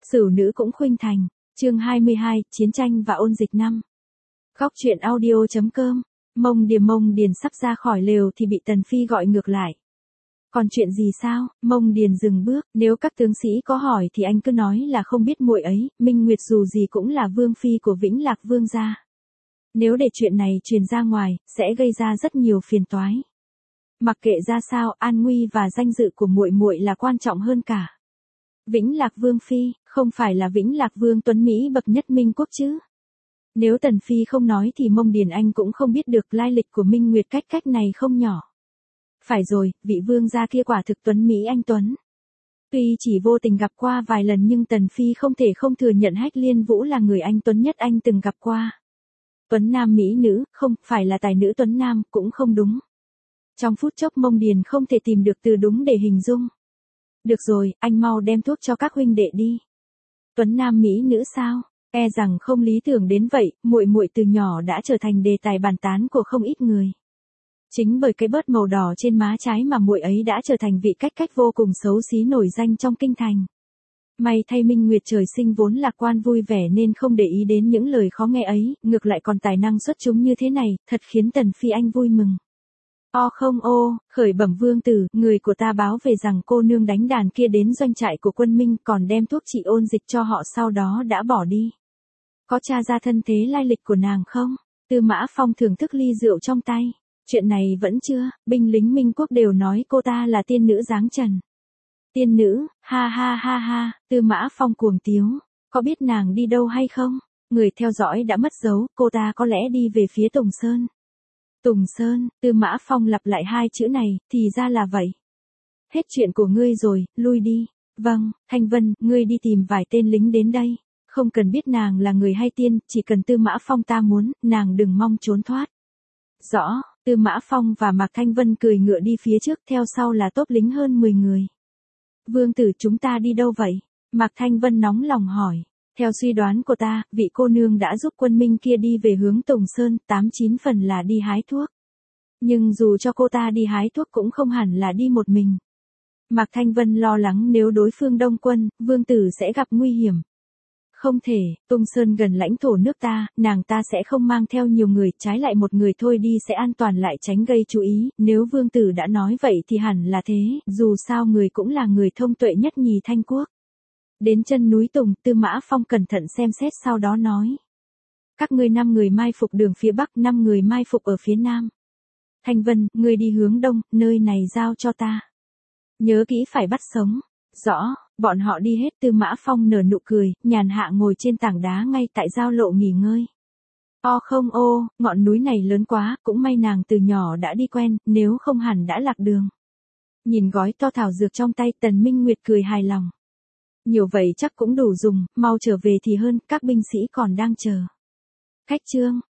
Sửu nữ cũng khuynh thành. Chương 22, chiến tranh và ôn dịch năm. Góc truyện audio.com. Mông Điền sắp ra khỏi lều thì bị Tần Phi gọi ngược lại. Còn chuyện gì sao? Mông Điền dừng bước, nếu các tướng sĩ có hỏi thì anh cứ nói là không biết muội ấy, Minh Nguyệt dù gì cũng là vương phi của Vĩnh Lạc Vương gia. Nếu để chuyện này truyền ra ngoài, sẽ gây ra rất nhiều phiền toái. Mặc kệ ra sao, an nguy và danh dự của muội muội là quan trọng hơn cả. Vĩnh Lạc Vương phi, không phải là Vĩnh Lạc Vương tuấn mỹ bậc nhất Minh quốc chứ? Nếu Tần Phi không nói thì Mông Điền Anh cũng không biết được lai lịch của Minh Nguyệt cách này không nhỏ. Phải rồi, vị vương gia kia quả thực tuấn mỹ anh tuấn. Tuy chỉ vô tình gặp qua vài lần nhưng Tần Phi không thể không thừa nhận Hách Liên Vũ là người anh tuấn nhất anh từng gặp qua. Tuấn nam mỹ nữ, không phải là tài nữ tuấn nam, cũng không đúng. Trong phút chốc Mông Điền không thể tìm được từ đúng để hình dung. Được rồi, anh mau đem thuốc cho các huynh đệ đi. Tuấn nam mỹ nữ sao? E rằng không lý tưởng đến vậy, muội từ nhỏ đã trở thành đề tài bàn tán của không ít người. Chính bởi cái bớt màu đỏ trên má trái mà muội ấy đã trở thành vị cách vô cùng xấu xí nổi danh trong kinh thành. May thay Minh Nguyệt trời sinh vốn lạc quan vui vẻ nên không để ý đến những lời khó nghe ấy, ngược lại còn tài năng xuất chúng như thế này, thật khiến Tần Phi anh vui mừng. Khởi bẩm vương tử, người của ta báo về rằng cô nương đánh đàn kia đến doanh trại của quân Minh còn đem thuốc trị ôn dịch cho họ sau đó đã bỏ đi. Có tra ra thân thế lai lịch của nàng không? Tư Mã Phong thưởng thức ly rượu trong tay. Chuyện này vẫn chưa, binh lính Minh quốc đều nói cô ta là tiên nữ dáng trần. Tiên nữ, ha, Tư Mã Phong cuồng tiếu, có biết nàng đi đâu hay không? Người theo dõi đã mất dấu, cô ta có lẽ đi về phía Tùng Sơn. Tùng Sơn, Tư Mã Phong lặp lại hai chữ này, thì ra là vậy. Hết chuyện của ngươi rồi, lui đi. Vâng, Thanh Vân, ngươi đi tìm vài tên lính đến đây. Không cần biết nàng là người hay tiên, chỉ cần Tư Mã Phong ta muốn, nàng đừng mong trốn thoát. Rõ, Tư Mã Phong và Mạc Thanh Vân cười ngựa đi phía trước, theo sau là tốp lính hơn 10 người. Vương tử chúng ta đi đâu vậy? Mạc Thanh Vân nóng lòng hỏi. Theo suy đoán của ta, vị cô nương đã giúp quân Minh kia đi về hướng Tùng Sơn, 8-9 phần là đi hái thuốc. Nhưng dù cho cô ta đi hái thuốc cũng không hẳn là đi một mình. Mạc Thanh Vân lo lắng nếu đối phương đông quân, vương tử sẽ gặp nguy hiểm. Không thể, Tùng Sơn gần lãnh thổ nước ta, nàng ta sẽ không mang theo nhiều người, trái lại một người thôi đi sẽ an toàn lại tránh gây chú ý, nếu vương tử đã nói vậy thì hẳn là thế, dù sao người cũng là người thông tuệ nhất nhì Thanh quốc. Đến chân núi Tùng, Tư Mã Phong cẩn thận xem xét sau đó nói. Các ngươi 5 người mai phục đường phía Bắc, 5 người mai phục ở phía Nam. Thanh Vân, ngươi đi hướng Đông, nơi này giao cho ta. Nhớ kỹ phải bắt sống. Rõ, bọn họ đi hết. Tư Mã Phong nở nụ cười, nhàn hạ ngồi trên tảng đá ngay tại giao lộ nghỉ ngơi. Ngọn núi này lớn quá, cũng may nàng từ nhỏ đã đi quen, nếu không hẳn đã lạc đường. Nhìn gói to thảo dược trong tay, Tần Minh Nguyệt cười hài lòng. Nhiều vậy chắc cũng đủ dùng, mau trở về thì hơn, các binh sĩ còn đang chờ. Khách trương,